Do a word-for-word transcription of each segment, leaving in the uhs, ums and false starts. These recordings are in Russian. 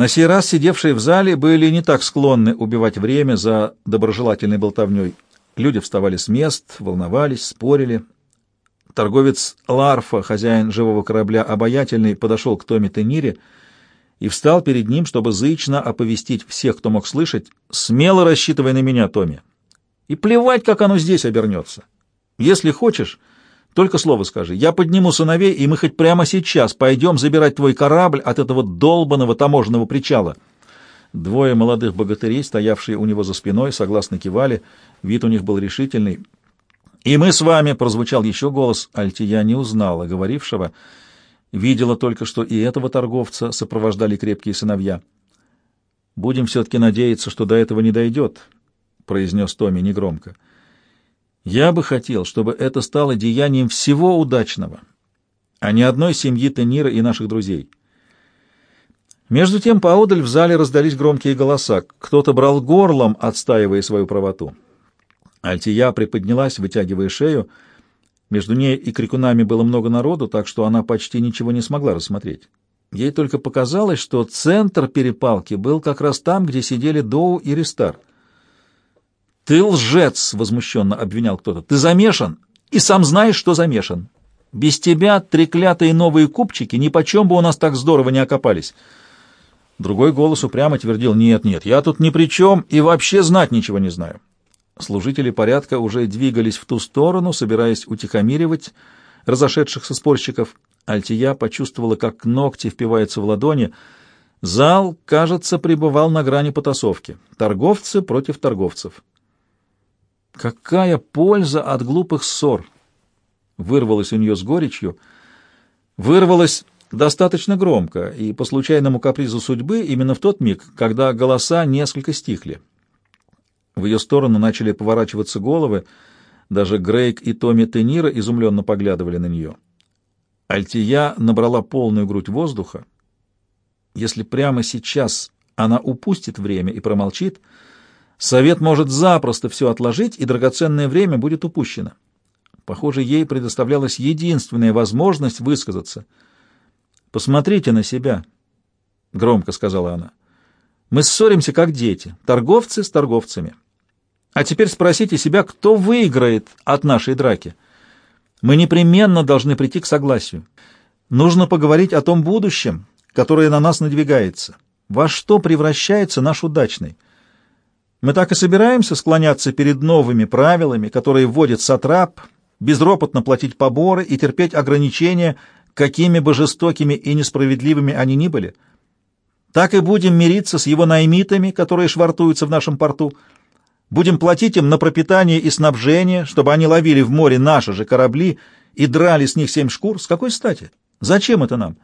На сей раз сидевшие в зале были не так склонны убивать время за доброжелательной болтовней. Люди вставали с мест, волновались, спорили. Торговец Ларфа, хозяин живого корабля Обаятельный, подошел к Томми Тенире и встал перед ним, чтобы зычно оповестить всех, кто мог слышать: «Смело рассчитывай на меня, Томми, и плевать, как оно здесь обернется. Если хочешь, только слово скажи. Я подниму сыновей, и мы хоть прямо сейчас пойдем забирать твой корабль от этого долбанного таможенного причала». Двое молодых богатырей, стоявшие у него за спиной, согласно кивали. Вид у них был решительный. «И мы с вами», — прозвучал еще голос. Альтия не узнала говорившего. Видела только, что и этого торговца сопровождали крепкие сыновья. «Будем все-таки надеяться, что до этого не дойдет», — произнес Томми негромко. «Я бы хотел, чтобы это стало деянием всего удачного, а не одной семьи Тенира и наших друзей». Между тем поодаль в зале раздались громкие голоса. Кто-то брал горлом, отстаивая свою правоту. Альтия приподнялась, вытягивая шею. Между ней и крикунами было много народу, так что она почти ничего не смогла рассмотреть. Ей только показалось, что центр перепалки был как раз там, где сидели Доу и Ристар. «Ты лжец!» — возмущенно обвинял кто-то. «Ты замешан, и сам знаешь, что замешан. Без тебя треклятые новые купчики нипочем бы у нас так здорово не окопались». Другой голос упрямо твердил: «Нет, нет, я тут ни при чем и вообще знать ничего не знаю». Служители порядка уже двигались в ту сторону, собираясь утихомиривать разошедшихся спорщиков. Альтия почувствовала, как ногти впиваются в ладони. Зал, кажется, пребывал на грани потасовки. Торговцы против торговцев. «Какая польза от глупых ссор?» Вырвалось у нее с горечью. Вырвалось достаточно громко, и по случайному капризу судьбы именно в тот миг, когда голоса несколько стихли. В ее сторону начали поворачиваться головы, даже Грейг и Томми Тенира изумленно поглядывали на нее. Альтия набрала полную грудь воздуха. Если прямо сейчас она упустит время и промолчит, совет может запросто все отложить, и драгоценное время будет упущено. Похоже, ей предоставлялась единственная возможность высказаться. «Посмотрите на себя», — громко сказала она. «Мы ссоримся, как дети, торговцы с торговцами. А теперь спросите себя, кто выиграет от нашей драки. Мы непременно должны прийти к согласию. Нужно поговорить о том будущем, которое на нас надвигается. Во что превращается наш удачный? Мы так и собираемся склоняться перед новыми правилами, которые вводит сатрап, безропотно платить поборы и терпеть ограничения, какими бы жестокими и несправедливыми они ни были. Так и будем мириться с его наймитами, которые швартуются в нашем порту. Будем платить им на пропитание и снабжение, чтобы они ловили в море наши же корабли и драли с них семь шкур. С какой стати? Зачем это нам?»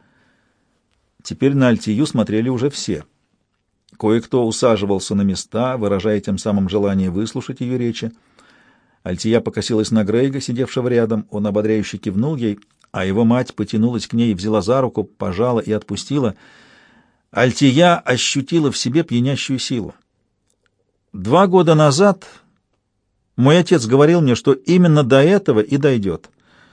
Теперь на Альтию смотрели уже все. Кое-кто усаживался на места, выражая тем самым желание выслушать ее речи. Альтия покосилась на Грейга, сидевшего рядом. Он ободряюще кивнул ей, а его мать потянулась к ней, взяла за руку, пожала и отпустила. Альтия ощутила в себе пьянящую силу. Два года назад мой отец говорил мне, что именно до этого и дойдет.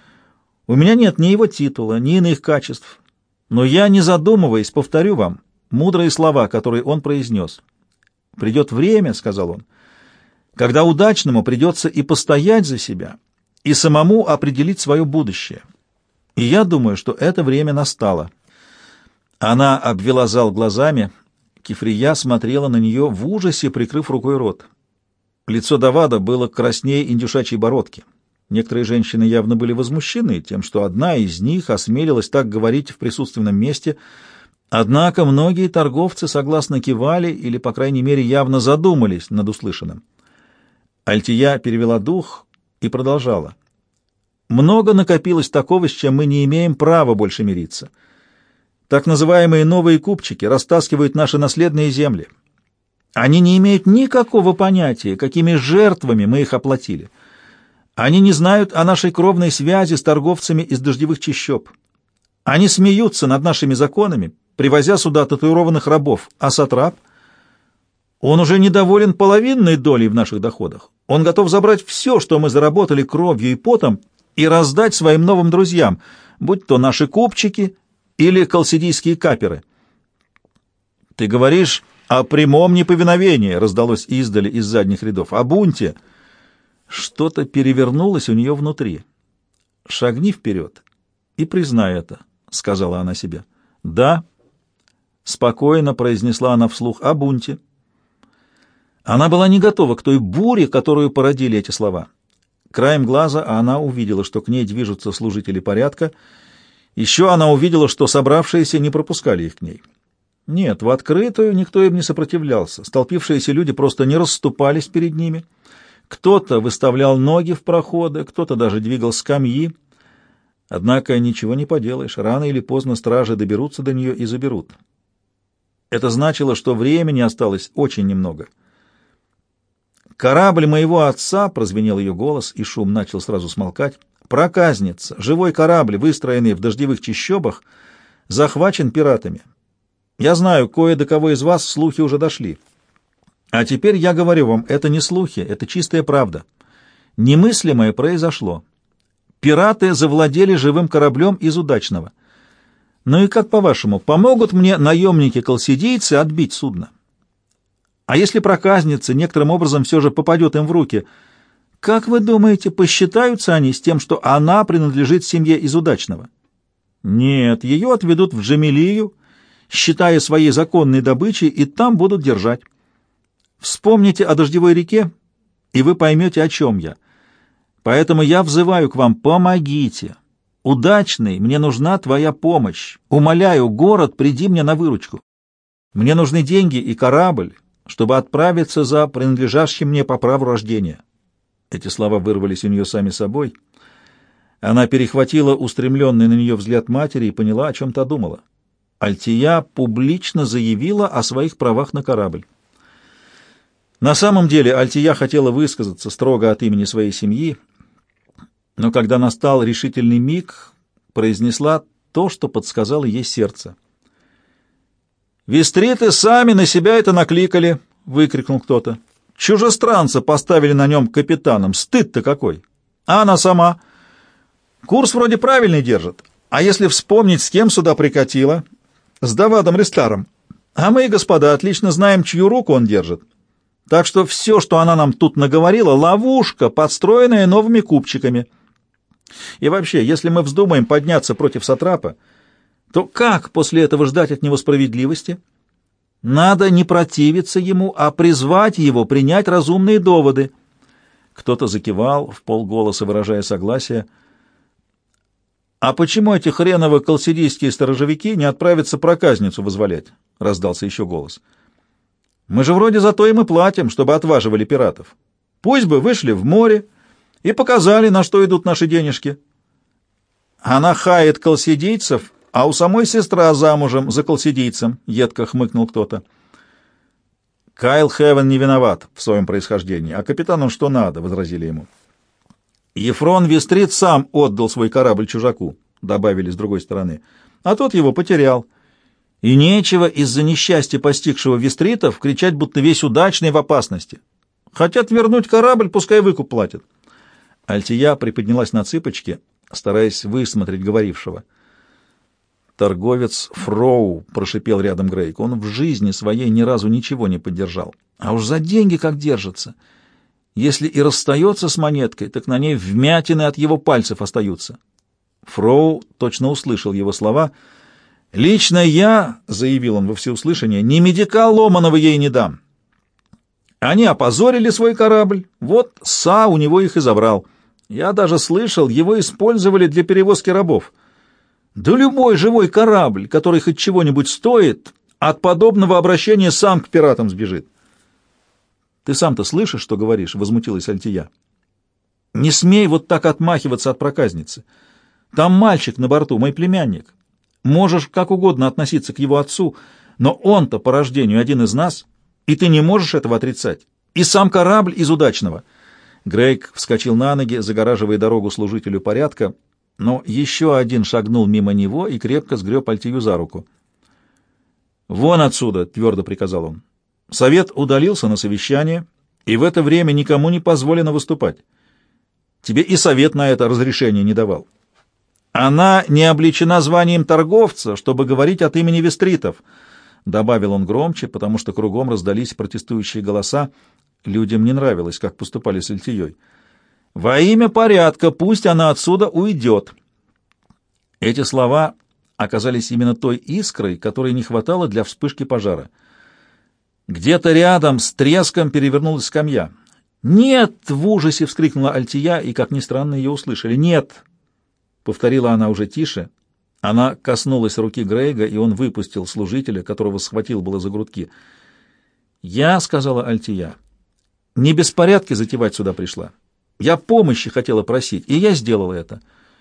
У меня нет ни его титула, ни иных качеств, но я, не задумываясь, повторю вам мудрые слова, которые он произнес. «Придет время, — сказал он, — когда удачному придется и постоять за себя, и самому определить свое будущее. И я думаю, что это время настало». Она обвела зал глазами. Кифрия смотрела на нее в ужасе, прикрыв рукой рот. Лицо Давада было краснее индюшачьей бородки. Некоторые женщины явно были возмущены тем, что одна из них осмелилась так говорить в присутственном месте, однако многие торговцы согласно кивали или, по крайней мере, явно задумались над услышанным. Альтия перевела дух и продолжала. «Много накопилось такого, с чем мы не имеем права больше мириться. Так называемые новые купчики растаскивают наши наследные земли. Они не имеют никакого понятия, какими жертвами мы их оплатили. Они не знают о нашей кровной связи с торговцами из дождевых чащоб. Они смеются над нашими законами, привозя сюда татуированных рабов, а сатрап, он уже недоволен половинной долей в наших доходах. Он готов забрать все, что мы заработали кровью и потом, и раздать своим новым друзьям, будь то наши купчики или колсидийские каперы. Ты говоришь о прямом неповиновении, раздалось издали из задних рядов. О бунте. Что-то перевернулось у нее внутри. Шагни вперед и признай это, сказала она себе. Да, спокойно произнесла она вслух о бунте. Она была не готова к той буре, которую породили эти слова. Краем глаза она увидела, что к ней движутся служители порядка. Еще она увидела, что собравшиеся не пропускали их к ней. Нет, в открытую никто им не сопротивлялся. Столпившиеся люди просто не расступались перед ними. Кто-то выставлял ноги в проходы, кто-то даже двигал скамьи. Однако ничего не поделаешь. Рано или поздно стражи доберутся до нее и заберут. Это значило, что времени осталось очень немного. «Корабль моего отца», — прозвенел ее голос, и шум начал сразу смолкать, — «проказница, живой корабль, выстроенный в дождевых чащобах, захвачен пиратами. Я знаю, кое до кого из вас слухи уже дошли. А теперь я говорю вам, это не слухи, это чистая правда. Немыслимое произошло. Пираты завладели живым кораблем из удачного. Ну и как, по-вашему, помогут мне наемники-колсидийцы отбить судно? А если проказница некоторым образом все же попадет им в руки, как вы думаете, посчитаются они с тем, что она принадлежит семье из удачного? Нет, ее отведут в Джамилию, считая своей законной добычей, и там будут держать. Вспомните о дождевой реке, и вы поймете, о чем я. Поэтому я взываю к вам, помогите. Удачный, мне нужна твоя помощь. Умоляю, город, приди мне на выручку. Мне нужны деньги и корабль, чтобы отправиться за принадлежащим мне по праву рождения». Эти слова вырвались у нее сами собой. Она перехватила устремленный на нее взгляд матери и поняла, о чем та думала. Альтия публично заявила о своих правах на корабль. На самом деле Альтия хотела высказаться строго от имени своей семьи, но когда настал решительный миг, произнесла то, что подсказало ей сердце. «Вестриты сами на себя это накликали!» — выкрикнул кто-то. «Чужестранца поставили на нем капитаном. Стыд-то какой! А она сама? Курс вроде правильный держит. А если вспомнить, с кем сюда прикатила? С Давадом Рестаром. А мы, господа, отлично знаем, чью руку он держит. Так что все, что она нам тут наговорила, ловушка, подстроенная новыми купчиками. И вообще, если мы вздумаем подняться против сатрапа, то как после этого ждать от него справедливости? Надо не противиться ему, а призвать его принять разумные доводы». Кто-то закивал, в полголоса выражая согласие. «А почему эти хреновы колсидийские сторожевики не отправятся проказницу вызволять?» — раздался еще голос. «Мы же вроде за то им и платим, чтобы отваживали пиратов. Пусть бы вышли в море и показали, на что идут наши денежки. Она хает колсидийцев, а у самой сестра замужем за колсидийцем», — едко хмыкнул кто-то. «Кайл Хевен не виноват в своем происхождении, а капитану что надо», — возразили ему. «Ефрон Вестрит сам отдал свой корабль чужаку», — добавили с другой стороны, — «а тот его потерял. И нечего из-за несчастья постигшего Вестритов кричать, будто весь удачный в опасности. Хотят вернуть корабль, пускай выкуп платят». Альтия приподнялась на цыпочки, стараясь высмотреть говорившего. «Торговец Фроу», — прошипел рядом Грейк, — «он в жизни своей ни разу ничего не поддержал. А уж за деньги как держится. Если и расстается с монеткой, так на ней вмятины от его пальцев остаются». Фроу точно услышал его слова. «Лично я, — заявил он во всеуслышание, — ни медика ломаного ей не дам. Они опозорили свой корабль, вот Са у него их и забрал. Я даже слышал, его использовали для перевозки рабов. Да любой живой корабль, который хоть чего-нибудь стоит, от подобного обращения сам к пиратам сбежит». «Ты сам-то слышишь, что говоришь?» — возмутилась Альтия. «Не смей вот так отмахиваться от проказницы. Там мальчик на борту, мой племянник. Можешь как угодно относиться к его отцу, но он-то по рождению один из нас, и ты не можешь этого отрицать. И сам корабль из удачного». Грейк вскочил на ноги, загораживая дорогу служителю порядка, но еще один шагнул мимо него и крепко сгреб Альтию за руку. «Вон отсюда!» — твердо приказал он. «Совет удалился на совещание, и в это время никому не позволено выступать. Тебе и совет на это разрешение не давал. Она не облечена званием торговца, чтобы говорить от имени вестритов. Добавил он громче, потому что кругом раздались протестующие голоса. Людям не нравилось, как поступали с Альтией. «Во имя порядка пусть она отсюда уйдет!» Эти слова оказались именно той искрой, которой не хватало для вспышки пожара. Где-то рядом с треском перевернулась скамья. «Нет!» — в ужасе вскрикнула Альтия, и, как ни странно, ее услышали. «Нет!» — повторила она уже тише. Она коснулась руки Грейга, и он выпустил служителя, которого схватил было за грудки. «Я, — сказала Альтия, — не беспорядки затевать сюда пришла. Я помощи хотела просить, и я сделала это.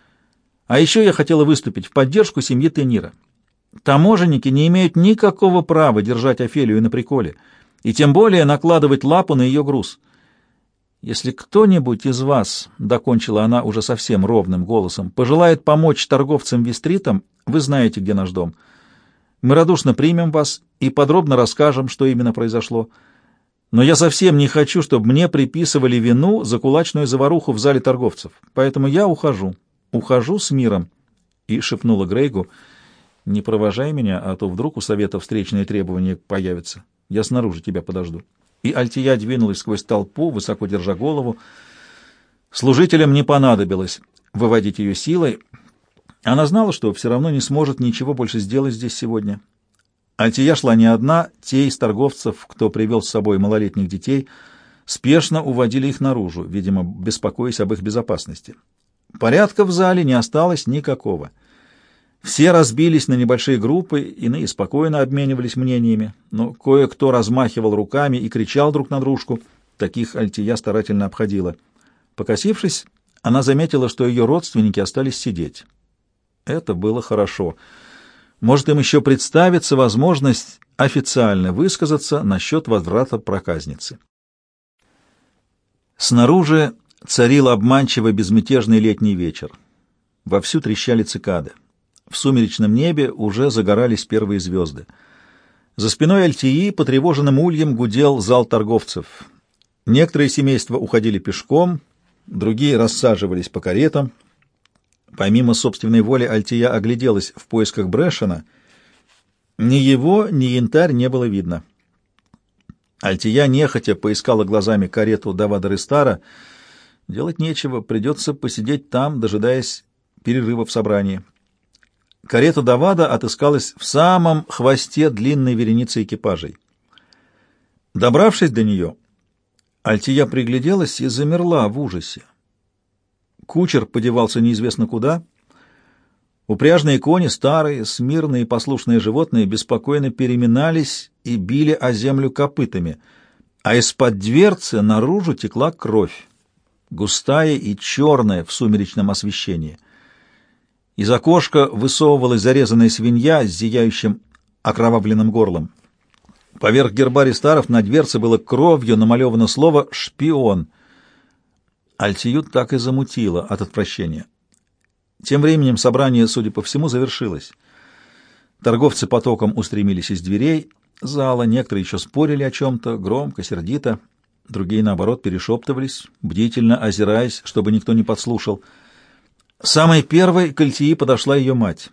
А еще я хотела выступить в поддержку семьи Тенира. Таможенники не имеют никакого права держать Офелию на приколе, и тем более накладывать лапу на ее груз. Если кто-нибудь из вас, — докончила она уже совсем ровным голосом, — пожелает помочь торговцам Вестритом, вы знаете, где наш дом. Мы радушно примем вас и подробно расскажем, что именно произошло. Но я совсем не хочу, чтобы мне приписывали вину за кулачную заваруху в зале торговцев. Поэтому я ухожу. Ухожу с миром. И шепнула Грейгу: «Не провожай меня, а то вдруг у совета встречные требования появятся. Я снаружи тебя подожду». И Альтия двинулась сквозь толпу, высоко держа голову. Служителям не понадобилось выводить ее силой. Она знала, что все равно не сможет ничего больше сделать здесь сегодня. Альтия шла не одна, те из торговцев, кто привел с собой малолетних детей, спешно уводили их наружу, видимо, беспокоясь об их безопасности. Порядка в зале не осталось никакого. Все разбились на небольшие группы, иные спокойно обменивались мнениями, но кое-кто размахивал руками и кричал друг на дружку. Таких Альтия старательно обходила. Покосившись, она заметила, что ее родственники остались сидеть. Это было хорошо. Может, им еще представится возможность официально высказаться насчет возврата проказницы. Снаружи царил обманчиво безмятежный летний вечер. Вовсю трещали цикады. В сумеречном небе уже загорались первые звезды. За спиной Альтии потревоженным ульем гудел зал торговцев. Некоторые семейства уходили пешком, другие рассаживались по каретам. Помимо собственной воли Альтия огляделась в поисках Брэшена. Ни его, ни янтарь не было видно. Альтия нехотя поискала глазами карету Давада Рестара. Делать нечего, придется посидеть там, дожидаясь перерыва в собрании. Карета Давада отыскалась в самом хвосте длинной вереницы экипажей. Добравшись до нее, Альтия пригляделась и замерла в ужасе. Кучер подевался неизвестно куда. Упряжные кони, старые, смирные, послушные животные, беспокойно переминались и били о землю копытами, а из-под дверцы наружу текла кровь, густая и черная в сумеречном освещении. Из окошка высовывалась зарезанная свинья с зияющим окровавленным горлом. Поверх герба Рестаров на дверце было кровью намалевано слово «шпион». Альтию так и замутило от отвращения. Тем временем собрание, судя по всему, завершилось. Торговцы потоком устремились из дверей зала, некоторые еще спорили о чем-то, громко, сердито, другие, наоборот, перешептывались, бдительно озираясь, чтобы никто не подслушал. Самой первой к Альтии подошла ее мать.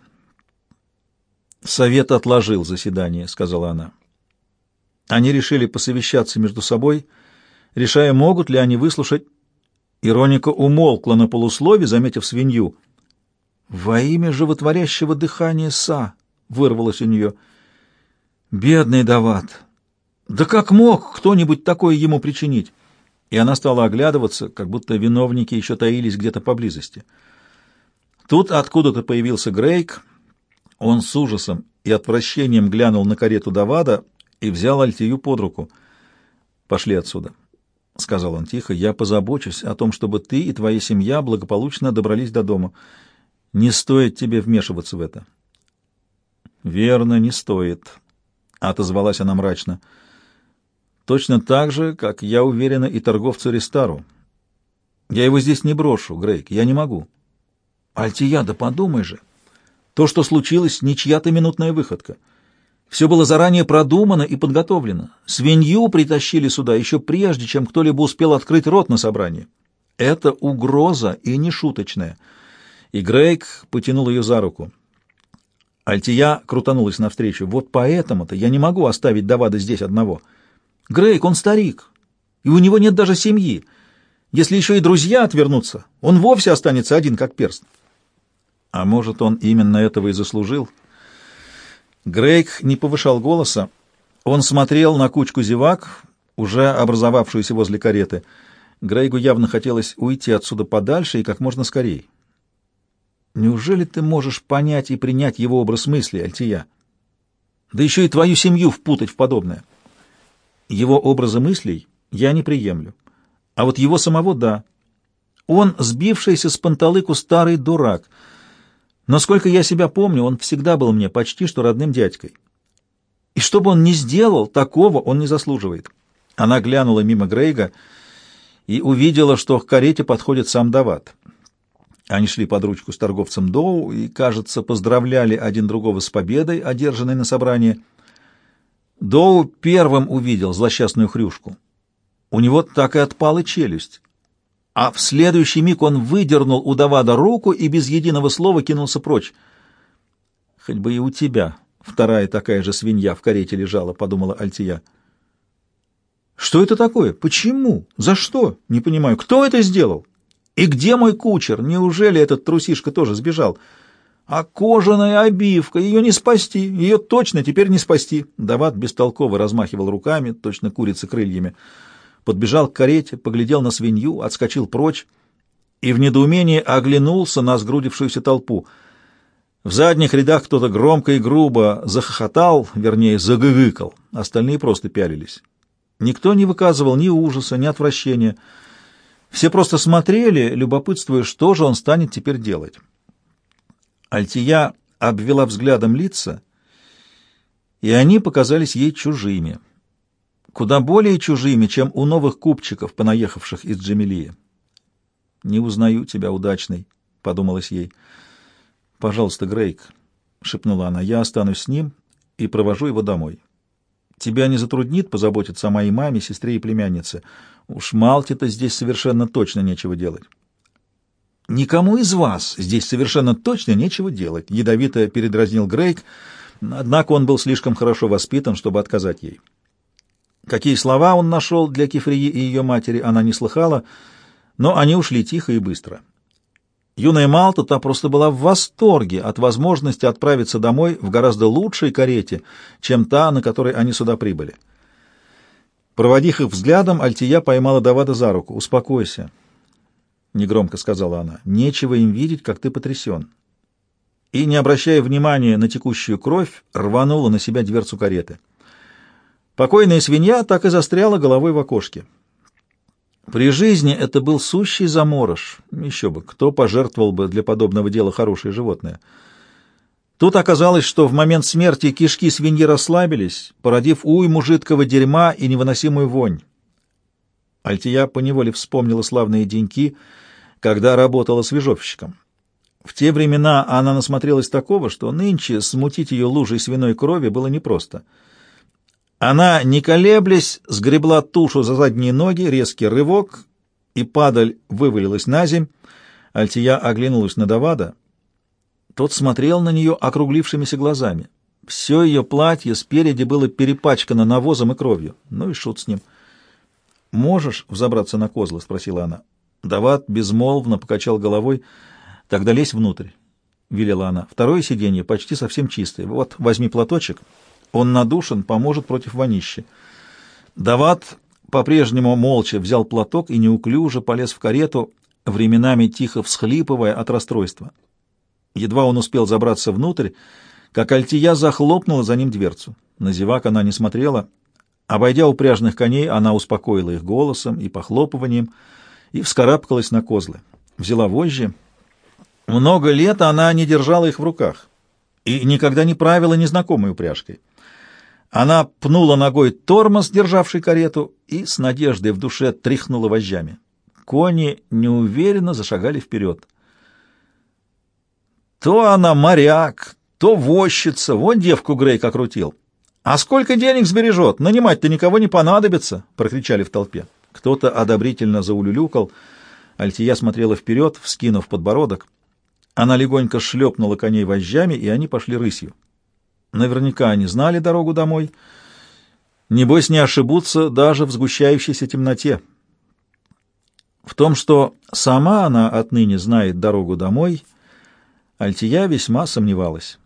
«Совет отложил заседание», — сказала она. Они решили посовещаться между собой, решая, могут ли они выслушать. Ироника умолкла на полуслове, заметив свинью. «Во имя животворящего дыхания Са!» — вырвалось у нее. «Бедный Давад! Да как мог кто-нибудь такое ему причинить?» И она стала оглядываться, как будто виновники еще таились где-то поблизости. Тут откуда-то появился Грейг. Он с ужасом и отвращением глянул на карету Давада и взял Альтию под руку. «Пошли отсюда», — сказал он тихо. «Я позабочусь о том, чтобы ты и твоя семья благополучно добрались до дома. Не стоит тебе вмешиваться в это». «Верно, не стоит», — отозвалась она мрачно. «Точно так же, как, я уверена, и торговцу Рестару. Я его здесь не брошу, Грейг, я не могу». «Альтия, да подумай же! То, что случилось, не чья-то минутная выходка. Все было заранее продумано и подготовлено. Свинью притащили сюда еще прежде, чем кто-либо успел открыть рот на собрании. Это угроза и не шуточная». И Грейг потянул ее за руку. Альтия крутанулась навстречу. «Вот поэтому-то я не могу оставить Давада здесь одного. Грейг, он старик, и у него нет даже семьи. Если еще и друзья отвернутся, он вовсе останется один, как перст». А может, он именно этого и заслужил? Грейг не повышал голоса. Он смотрел на кучку зевак, уже образовавшуюся возле кареты. Грейгу явно хотелось уйти отсюда подальше и как можно скорее. «Неужели ты можешь понять и принять его образ мысли, Альтия? Да еще и твою семью впутать в подобное. Его образа мыслей я не приемлю. А вот его самого — да. Он сбившийся с панталыку старый дурак. Но сколько я себя помню, он всегда был мне почти что родным дядькой. И что бы он ни сделал, такого он не заслуживает». Она глянула мимо Грейга и увидела, что к карете подходит сам Давад. Они шли под ручку с торговцем Доу и, кажется, поздравляли один другого с победой, одержанной на собрании. Доу первым увидел злосчастную хрюшку. У него так и отпала челюсть. А в следующий миг он выдернул у Давада руку и без единого слова кинулся прочь. «Хоть бы и у тебя вторая такая же свинья в карете лежала», — подумала Альтия. «Что это такое? Почему? За что? Не понимаю. Кто это сделал? И где мой кучер? Неужели этот трусишка тоже сбежал? А кожаная обивка, ее не спасти, ее точно теперь не спасти». Давад бестолково размахивал руками, точно курица крыльями. Подбежал к карете, поглядел на свинью, отскочил прочь и в недоумении оглянулся на сгрудившуюся толпу. В задних рядах кто-то громко и грубо захохотал, вернее, загыгыкал, остальные просто пялились. Никто не выказывал ни ужаса, ни отвращения. Все просто смотрели, любопытствуя, что же он станет теперь делать. Альтия обвела взглядом лица, и они показались ей чужими. Куда более чужими, чем у новых купчиков, понаехавших из Джамилии. «Не узнаю тебя, удачный», — подумалось ей. «Пожалуйста, Грейг», — шепнула она, — «я останусь с ним и провожу его домой. Тебя не затруднит позаботиться о моей маме, сестре и племяннице? Уж Малте-то здесь совершенно точно нечего делать». «Никому из вас здесь совершенно точно нечего делать», — ядовито передразнил Грейг, однако он был слишком хорошо воспитан, чтобы отказать ей. Какие слова он нашел для Кефрии и ее матери, она не слыхала, но они ушли тихо и быстро. Юная Малта, та просто была в восторге от возможности отправиться домой в гораздо лучшей карете, чем та, на которой они сюда прибыли. Проводив их взглядом, Альтия поймала Давада за руку. «Успокойся», — негромко сказала она, — «нечего им видеть, как ты потрясен». И, не обращая внимания на текущую кровь, рванула на себя дверцу кареты. Покойная свинья так и застряла головой в окошке. При жизни это был сущий заморож. Еще бы, кто пожертвовал бы для подобного дела хорошее животное? Тут оказалось, что в момент смерти кишки свиньи расслабились, породив уйму жидкого дерьма и невыносимую вонь. Альтия поневоле вспомнила славные деньки, когда работала свежовщиком. В те времена она насмотрелась такого, что нынче смутить ее лужей свиной крови было непросто. Она, не колеблясь, сгребла тушу за задние ноги, резкий рывок, и падаль вывалилась на земь. Альтия оглянулась на Давада. Тот смотрел на нее округлившимися глазами. Все ее платье спереди было перепачкано навозом и кровью. Ну и шут с ним. «Можешь взобраться на козлы?» — спросила она. Давад безмолвно покачал головой. «Тогда лезь внутрь», — велела она. «Второе сиденье почти совсем чистое. Вот, возьми платочек. Он надушен, поможет против вонищи». Давад по-прежнему молча взял платок и неуклюже полез в карету, временами тихо всхлипывая от расстройства. Едва он успел забраться внутрь, как Альтия захлопнула за ним дверцу. На зевак она не смотрела. Обойдя упряжных коней, она успокоила их голосом и похлопыванием и вскарабкалась на козлы. Взяла вожжи. Много лет она не держала их в руках и никогда не правила незнакомой упряжкой. Она пнула ногой тормоз, державший карету, и с надеждой в душе тряхнула вожжами. Кони неуверенно зашагали вперед. То она моряк, то возчица, вон девку Грейг окрутил. «А сколько денег сбережет? Нанимать-то никого не понадобится!» — прокричали в толпе. Кто-то одобрительно заулюлюкал. Альтия смотрела вперед, вскинув подбородок. Она легонько шлепнула коней вожжами, и они пошли рысью. Наверняка они знали дорогу домой. Небось, не ошибутся даже в сгущающейся темноте. В том, что сама она отныне знает дорогу домой, Альтия весьма сомневалась.